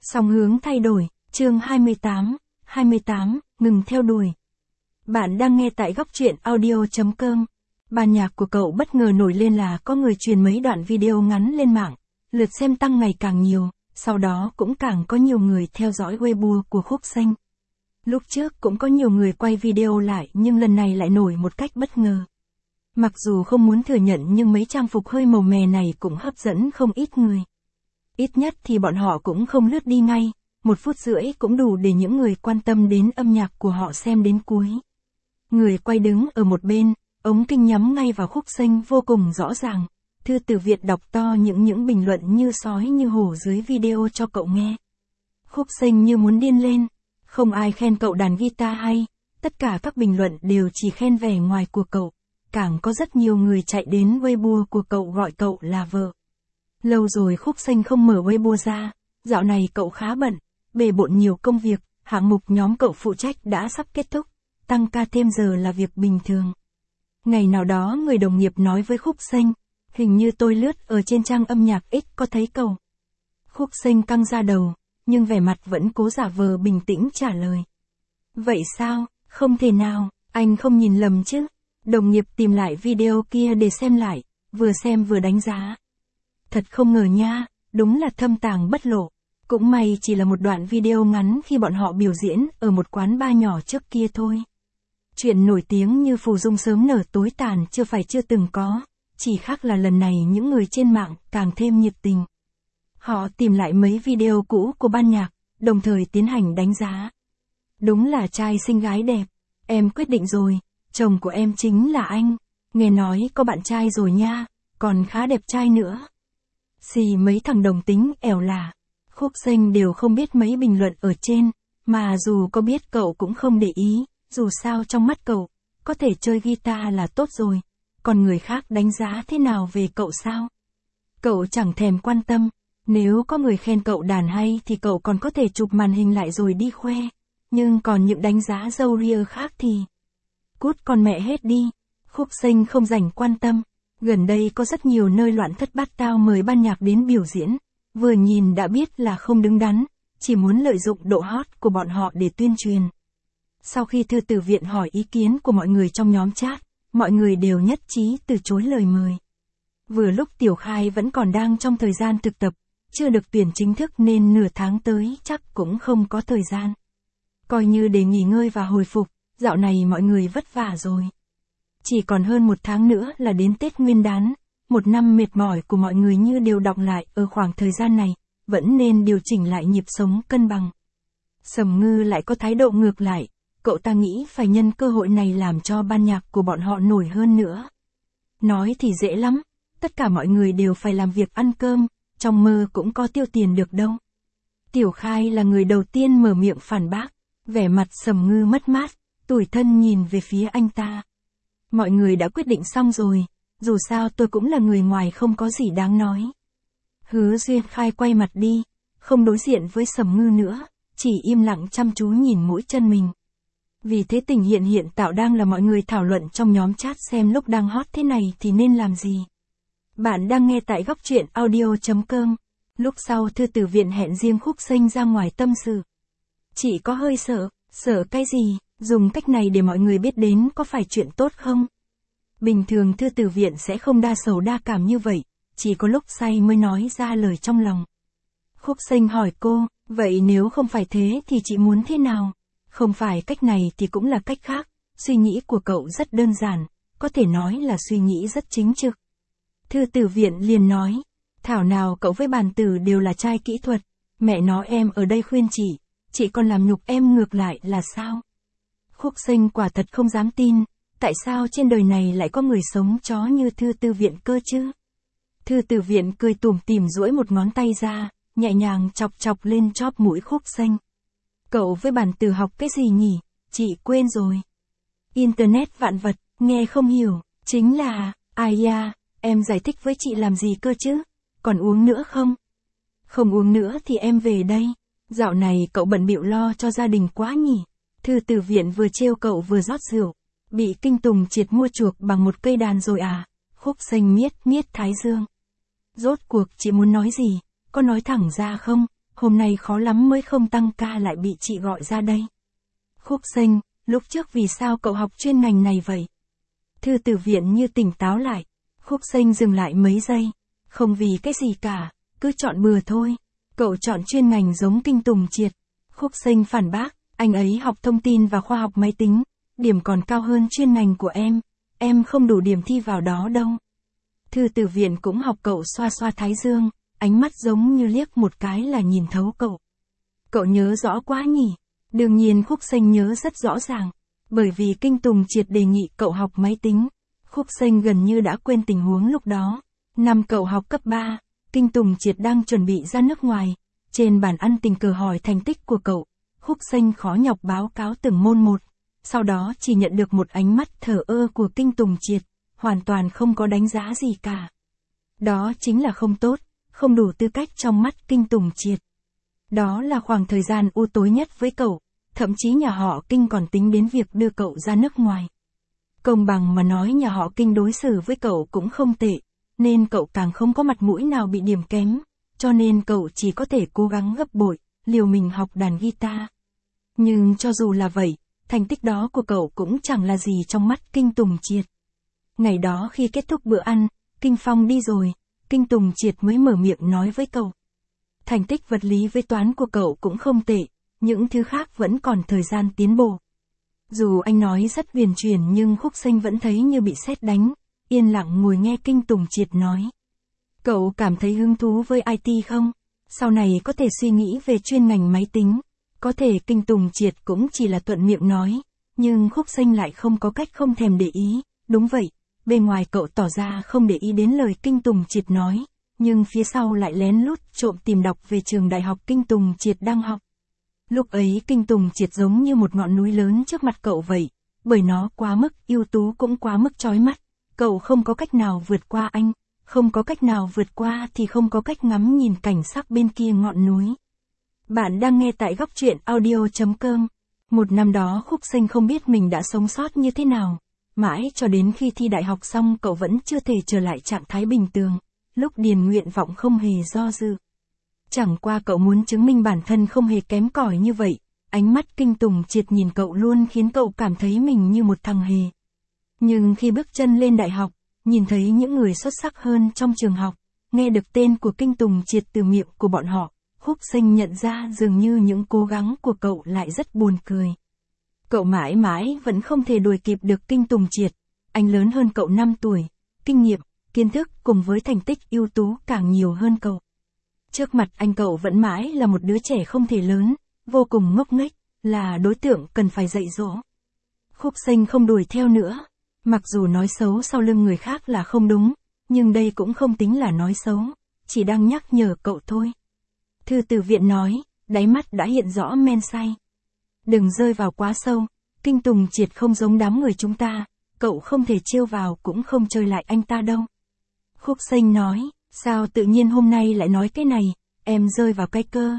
Song hướng thay đổi, chương 28, ngừng theo đuổi. Bạn đang nghe tại góc truyện audio.com. Ban nhạc của cậu bất ngờ nổi lên là có người truyền mấy đoạn video ngắn lên mạng, lượt xem tăng ngày càng nhiều, sau đó cũng càng có nhiều người theo dõi Weibo của Khúc Xanh. Lúc trước cũng có nhiều người quay video lại nhưng lần này lại nổi một cách bất ngờ. Mặc dù không muốn thừa nhận nhưng mấy trang phục hơi màu mè này cũng hấp dẫn không ít người. Ít nhất thì bọn họ cũng không lướt đi ngay, 1 phút rưỡi cũng đủ để những người quan tâm đến âm nhạc của họ xem đến cuối. Người quay đứng ở một bên, ống kinh nhắm ngay vào Khúc Xanh vô cùng rõ ràng. Thư Tử Việt đọc to những bình luận như sói như hổ dưới video cho cậu nghe. Khúc Xanh như muốn điên lên, không ai khen cậu đàn guitar hay, tất cả các bình luận đều chỉ khen vẻ ngoài của cậu. Càng có rất nhiều người chạy đến Weibo của cậu gọi cậu là vợ. Lâu rồi Khúc Xanh không mở Weibo ra, dạo này cậu khá bận, bề bộn nhiều công việc, hạng mục nhóm cậu phụ trách đã sắp kết thúc, tăng ca thêm giờ là việc bình thường. Ngày nào đó người đồng nghiệp nói với Khúc Xanh, hình như tôi lướt ở trên trang âm nhạc X có thấy cậu. Khúc Xanh căng ra đầu, nhưng vẻ mặt vẫn cố giả vờ bình tĩnh trả lời. Vậy sao, không thể nào, anh không nhìn lầm chứ. Đồng nghiệp tìm lại video kia để xem lại, vừa xem vừa đánh giá. Thật không ngờ nha, đúng là thâm tàng bất lộ. Cũng may chỉ là một đoạn video ngắn khi bọn họ biểu diễn ở một quán bar nhỏ trước kia thôi. Chuyện nổi tiếng như phù dung sớm nở tối tàn chưa từng có, chỉ khác là lần này những người trên mạng càng thêm nhiệt tình. Họ tìm lại mấy video cũ của ban nhạc, đồng thời tiến hành đánh giá. Đúng là trai xinh gái đẹp, em quyết định rồi, chồng của em chính là anh, nghe nói có bạn trai rồi nha, còn khá đẹp trai nữa. Xì mấy thằng đồng tính ẻo lả. Khúc Xanh đều không biết mấy bình luận ở trên, mà dù có biết cậu cũng không để ý, dù sao trong mắt cậu, có thể chơi guitar là tốt rồi, còn người khác đánh giá thế nào về cậu sao? Cậu chẳng thèm quan tâm, nếu có người khen cậu đàn hay thì cậu còn có thể chụp màn hình lại rồi đi khoe, nhưng còn những đánh giá râu ria khác thì... Cút con mẹ hết đi, Khúc Xanh không rảnh quan tâm, gần đây có rất nhiều nơi loạn thất bát tao mời ban nhạc đến biểu diễn, vừa nhìn đã biết là không đứng đắn, chỉ muốn lợi dụng độ hot của bọn họ để tuyên truyền. Sau khi Thư Tử Viện hỏi ý kiến của mọi người trong nhóm chat, mọi người đều nhất trí từ chối lời mời. Vừa lúc Tiểu Khai vẫn còn đang trong thời gian thực tập, chưa được tuyển chính thức nên nửa tháng tới chắc cũng không có thời gian. Coi như để nghỉ ngơi và hồi phục, dạo này mọi người vất vả rồi. Chỉ còn hơn 1 tháng nữa là đến Tết Nguyên đán, 1 năm mệt mỏi của mọi người như đều đọng lại ở khoảng thời gian này, vẫn nên điều chỉnh lại nhịp sống cân bằng. Sầm Ngư lại có thái độ ngược lại, cậu ta nghĩ phải nhân cơ hội này làm cho ban nhạc của bọn họ nổi hơn nữa. Nói thì dễ lắm, tất cả mọi người đều phải làm việc ăn cơm, trong mơ cũng có tiêu tiền được đâu. Tiểu Khai là người đầu tiên mở miệng phản bác, vẻ mặt Sầm Ngư mất mát, tủi thân nhìn về phía anh ta. Mọi người đã quyết định xong rồi, dù sao tôi cũng là người ngoài không có gì đáng nói. Hứa Duyên Khai quay mặt đi, không đối diện với Sầm Ngư nữa, chỉ im lặng chăm chú nhìn mũi chân mình. Vì thế tình hiện tạo đang là mọi người thảo luận trong nhóm chat xem lúc đang hot thế này thì nên làm gì. Bạn đang nghe tại góc truyện audio.com. Lúc sau Thư Tử Viện hẹn riêng Khúc Xanh ra ngoài tâm sự. Chỉ có hơi sợ cái gì, dùng cách này để mọi người biết đến có phải chuyện tốt không? Bình thường Thư Tử Viện sẽ không đa sầu đa cảm như vậy, chỉ có lúc say mới nói ra lời trong lòng. Khúc Xanh hỏi cô, vậy nếu không phải thế thì chị muốn thế nào? Không phải cách này thì cũng là cách khác, suy nghĩ của cậu rất đơn giản, có thể nói là suy nghĩ rất chính trực. Thư Tử Viện liền nói, thảo nào cậu với Bàn Tử đều là trai kỹ thuật, mẹ nó em ở đây khuyên chị còn làm nhục em ngược lại là sao? Khúc Xanh quả thật không dám tin, tại sao trên đời này lại có người sống chó như Thư Tử Viện cơ chứ? Thư Tử Viện cười tủm tỉm duỗi một ngón tay ra, nhẹ nhàng chọc lên chóp mũi Khúc Xanh. Cậu với Bàn Tử học cái gì nhỉ? Chị quên rồi. Internet vạn vật, nghe không hiểu, chính là, ai da, em giải thích với chị làm gì cơ chứ? Còn uống nữa không? Không uống nữa thì em về đây. Dạo này cậu bận bịu lo cho gia đình quá nhỉ? Thư Tử Viện vừa trêu cậu vừa rót rượu. Bị Kinh Tùng triệt mua chuộc bằng một cây đàn rồi à? Khúc Xanh miết thái dương. Rốt cuộc chị muốn nói gì? Có nói thẳng ra không? hôm nay khó lắm mới không tăng ca lại bị chị gọi ra đây. Khúc Sinh, lúc trước vì sao cậu học chuyên ngành này vậy? Thư từ viện như tỉnh táo lại. Khúc Sinh dừng lại mấy giây. Không vì cái gì cả, cứ chọn bừa thôi. Cậu chọn chuyên ngành giống Kinh Tùng Triệt. Khúc Sinh phản bác, anh ấy học thông tin và khoa học máy tính, điểm còn cao hơn chuyên ngành của em không đủ điểm thi vào đó đâu. Thư từ viện cũng học cậu xoa xoa thái dương, ánh mắt giống như liếc một cái là nhìn thấu cậu. Cậu nhớ rõ quá nhỉ? Đương nhiên Khúc Sinh nhớ rất rõ ràng, bởi vì Kinh Tùng Triệt đề nghị cậu học máy tính. Khúc Sinh gần như đã quên tình huống lúc đó. Năm cậu học cấp 3, Kinh Tùng Triệt đang chuẩn bị ra nước ngoài. Trên bàn ăn tình cờ hỏi thành tích của cậu. Khúc Sinh khó nhọc báo cáo từng môn một. Sau đó chỉ nhận được một ánh mắt thờ ơ của Kinh Tùng Triệt, hoàn toàn không có đánh giá gì cả. Đó chính là không tốt, không đủ tư cách trong mắt Kinh Tùng Triệt. Đó là khoảng thời gian u tối nhất với cậu, thậm chí nhà họ Kinh còn tính đến việc đưa cậu ra nước ngoài. Công bằng mà nói nhà họ Kinh đối xử với cậu cũng không tệ, nên cậu càng không có mặt mũi nào bị điểm kém, cho nên cậu chỉ có thể cố gắng gấp bội, liều mình học đàn guitar. Nhưng cho dù là vậy, thành tích đó của cậu cũng chẳng là gì trong mắt Kinh Tùng Triệt. Ngày đó khi kết thúc bữa ăn, Kinh Phong đi rồi, Kinh Tùng Triệt mới mở miệng nói với cậu. Thành tích vật lý với toán của cậu cũng không tệ, những thứ khác vẫn còn thời gian tiến bộ. Dù anh nói rất huyền chuyển nhưng Khúc Sinh vẫn thấy như bị sét đánh, yên lặng ngồi nghe Kinh Tùng Triệt nói. Cậu cảm thấy hứng thú với IT không? Sau này có thể suy nghĩ về chuyên ngành máy tính. Có thể Kinh Tùng Triệt cũng chỉ là thuận miệng nói, nhưng Khúc Sinh lại không có cách không thèm để ý. Đúng vậy, bên ngoài cậu tỏ ra không để ý đến lời Kinh Tùng Triệt nói, nhưng phía sau lại lén lút trộm tìm đọc về trường đại học Kinh Tùng Triệt đang học. Lúc ấy Kinh Tùng Triệt giống như một ngọn núi lớn trước mặt cậu vậy, bởi nó quá mức ưu tú cũng quá mức chói mắt, cậu không có cách nào vượt qua anh, không có cách nào vượt qua thì không có cách ngắm nhìn cảnh sắc bên kia ngọn núi. Bạn đang nghe tại góc truyện audio.com. Một năm đó Khúc Sinh không biết mình đã sống sót như thế nào. Mãi cho đến khi thi đại học xong cậu vẫn chưa thể trở lại trạng thái bình thường. Lúc điền nguyện vọng không hề do dự. Chẳng qua cậu muốn chứng minh bản thân không hề kém cỏi như vậy. Ánh mắt Kinh Tùng Triệt nhìn cậu luôn khiến cậu cảm thấy mình như một thằng hề. Nhưng khi bước chân lên đại học, nhìn thấy những người xuất sắc hơn trong trường học, nghe được tên của Kinh Tùng Triệt từ miệng của bọn họ, Khúc Sinh nhận ra dường như những cố gắng của cậu lại rất buồn cười. Cậu mãi mãi vẫn không thể đuổi kịp được Kinh Tùng Triệt. Anh lớn hơn cậu 5 tuổi, kinh nghiệm, kiến thức cùng với thành tích ưu tú càng nhiều hơn cậu. Trước mặt anh cậu vẫn mãi là một đứa trẻ không thể lớn, vô cùng ngốc nghếch, là đối tượng cần phải dạy dỗ. Khúc Sinh không đuổi theo nữa. Mặc dù nói xấu sau lưng người khác là không đúng, nhưng đây cũng không tính là nói xấu, chỉ đang nhắc nhở cậu thôi. Thư từ viện nói, đáy mắt đã hiện rõ men say. Đừng rơi vào quá sâu, Kinh Tùng Triệt không giống đám người chúng ta, cậu không thể trêu vào cũng không chơi lại anh ta đâu. Khúc Sinh nói, sao tự nhiên hôm nay lại nói cái này, em rơi vào cái cơ.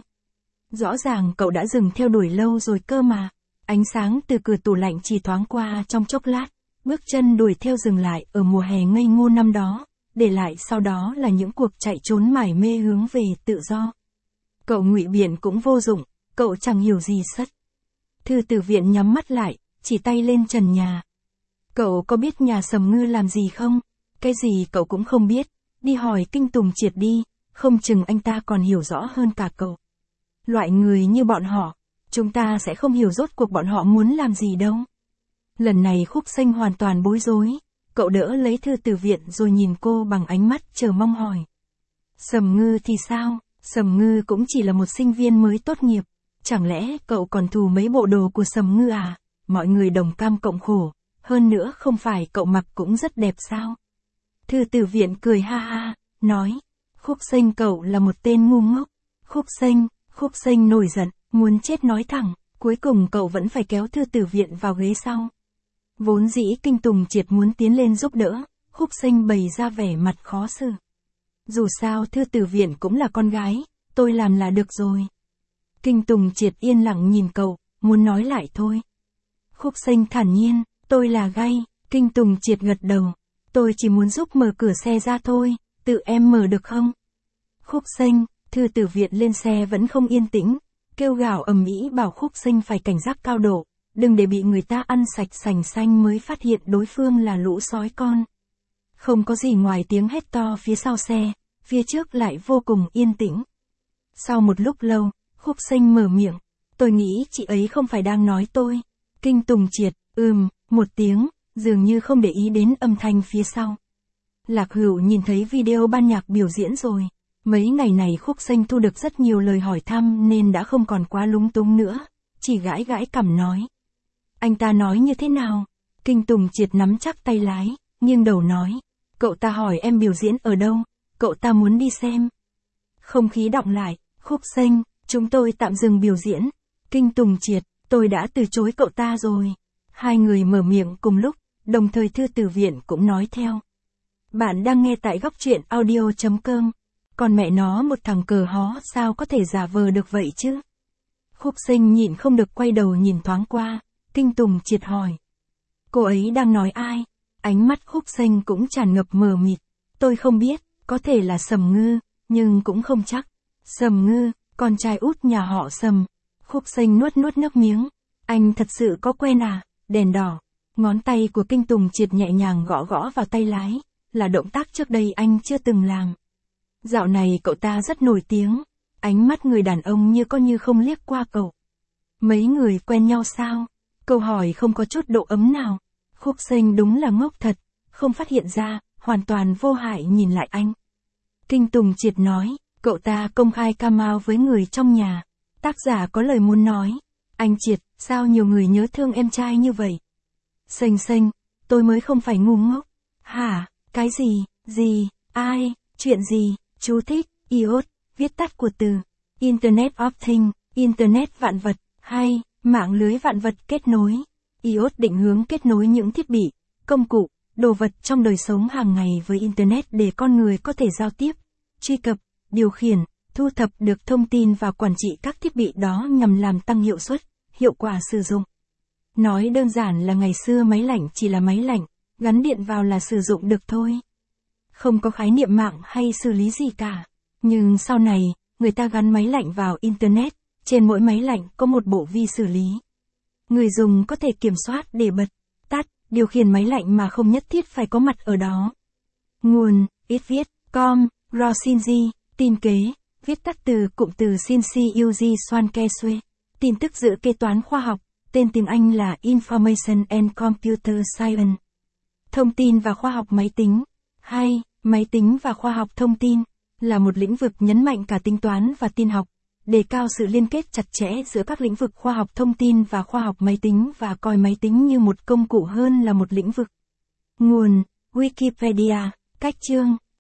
Rõ ràng cậu đã dừng theo đuổi lâu rồi cơ mà. Ánh sáng từ cửa tủ lạnh chỉ thoáng qua trong chốc lát, bước chân đuổi theo dừng lại ở mùa hè ngây ngô năm đó, để lại sau đó là những cuộc chạy trốn mải mê hướng về tự do. Cậu ngụy biện cũng vô dụng, cậu chẳng hiểu gì sất. Thư từ viện nhắm mắt lại, chỉ tay lên trần nhà. Cậu có biết nhà Sầm Ngư làm gì không? Cái gì cậu cũng không biết, đi hỏi Kinh Tùng Triệt đi, không chừng anh ta còn hiểu rõ hơn cả cậu. Loại người như bọn họ, chúng ta sẽ không hiểu rốt cuộc bọn họ muốn làm gì đâu. Lần này Khúc Sinh hoàn toàn bối rối, cậu đỡ lấy thư từ viện rồi nhìn cô bằng ánh mắt chờ mong hỏi. Sầm Ngư thì sao? Sầm Ngư cũng chỉ là một sinh viên mới tốt nghiệp, chẳng lẽ cậu còn thù mấy bộ đồ của Sầm Ngư à? Mọi người đồng cam cộng khổ, hơn nữa không phải cậu mặc cũng rất đẹp sao? Thư từ viện cười ha ha, nói, Khúc Sinh cậu là một tên ngu ngốc. Khúc Sinh nổi giận, muốn chết nói thẳng, cuối cùng cậu vẫn phải kéo thư từ viện vào ghế sau. Vốn dĩ Kinh Tùng Triệt muốn tiến lên giúp đỡ, Khúc Sinh bày ra vẻ mặt khó xử. Dù sao thư từ viện cũng là con gái, tôi làm là được rồi. Kinh Tùng Triệt yên lặng nhìn cậu, muốn nói lại thôi. Khúc Sinh thản nhiên, tôi là gay. Kinh Tùng Triệt gật đầu, tôi chỉ muốn giúp mở cửa xe ra thôi, tự em mở được không? Khúc Sinh, Thư tử viện lên xe vẫn không yên tĩnh, kêu gào ầm ĩ bảo Khúc Sinh phải cảnh giác cao độ, đừng để bị người ta ăn sạch sành xanh mới phát hiện đối phương là lũ sói con. Không có gì ngoài tiếng hét to phía sau xe, phía trước lại vô cùng yên tĩnh. Sau một lúc lâu, Khúc Sinh mở miệng, tôi nghĩ chị ấy không phải đang nói tôi. Kinh Tùng Triệt, một tiếng, dường như không để ý đến âm thanh phía sau. Lạc Hữu nhìn thấy video ban nhạc biểu diễn rồi. Mấy ngày này Khúc Sinh thu được rất nhiều lời hỏi thăm nên đã không còn quá lúng túng nữa, chỉ gãi gãi cằm nói. Anh ta nói như thế nào? Kinh Tùng Triệt nắm chắc tay lái, nghiêng đầu nói. Cậu ta hỏi em biểu diễn ở đâu, cậu ta muốn đi xem. Không khí đọng lại, Khúc Sinh, chúng tôi tạm dừng biểu diễn. Kinh Tùng Triệt, tôi đã từ chối cậu ta rồi. Hai người mở miệng cùng lúc, đồng thời Thư tử viện cũng nói theo. Bạn đang nghe tại góc truyện audio.com. Còn mẹ nó một thằng cờ hó sao có thể giả vờ được vậy chứ? Khúc Sinh nhịn không được quay đầu nhìn thoáng qua, Kinh Tùng Triệt hỏi. Cô ấy đang nói ai? Ánh mắt Khúc Sinh cũng tràn ngập mờ mịt. Tôi không biết, có thể là Sầm Ngư, nhưng cũng không chắc. Sầm Ngư, con trai út nhà họ Sầm. Khúc Sinh nuốt nước miếng. Anh thật sự có quen à? Đèn đỏ. Ngón tay của Kinh Tùng Triệt nhẹ nhàng gõ gõ vào tay lái, là động tác trước đây anh chưa từng làm. Dạo này cậu ta rất nổi tiếng, ánh mắt người đàn ông như có như không liếc qua cậu. Mấy người quen nhau sao? Câu hỏi không có chút độ ấm nào. Khúc Sinh đúng là ngốc thật, không phát hiện ra, hoàn toàn vô hại nhìn lại anh. Kinh Tùng Triệt nói, cậu ta công khai camao với người trong nhà. Tác giả có lời muốn nói. Anh Triệt, sao nhiều người nhớ thương em trai như vậy? Sinh, tôi mới không phải ngu ngốc. Hả, cái gì, ai, chuyện gì? Chú thích, IoT, viết tắt của từ Internet of Things, Internet vạn vật, hay mạng lưới vạn vật kết nối. IoT định hướng kết nối những thiết bị, công cụ, đồ vật trong đời sống hàng ngày với Internet để con người có thể giao tiếp, truy cập, điều khiển, thu thập được thông tin và quản trị các thiết bị đó nhằm làm tăng hiệu suất, hiệu quả sử dụng. Nói đơn giản là ngày xưa máy lạnh chỉ là máy lạnh, gắn điện vào là sử dụng được thôi. Không có khái niệm mạng hay xử lý gì cả. Nhưng sau này, người ta gắn máy lạnh vào Internet, trên mỗi máy lạnh có một bộ vi xử lý. Người dùng có thể kiểm soát để bật, tắt, điều khiển máy lạnh mà không nhất thiết phải có mặt ở đó. Nguồn, ít viết, com, Rosinji, tin kế, viết tắt từ cụm từ Shinshi Yuji Swankesue, tin tức dự kế toán khoa học, tên tiếng Anh là Information and Computer Science. Thông tin và khoa học máy tính, hay máy tính và khoa học thông tin, là một lĩnh vực nhấn mạnh cả tính toán và tin học, đề cao sự liên kết chặt chẽ giữa các lĩnh vực khoa học thông tin và khoa học máy tính và coi máy tính như một công cụ hơn là một lĩnh vực. Nguồn, Wikipedia, cách chương.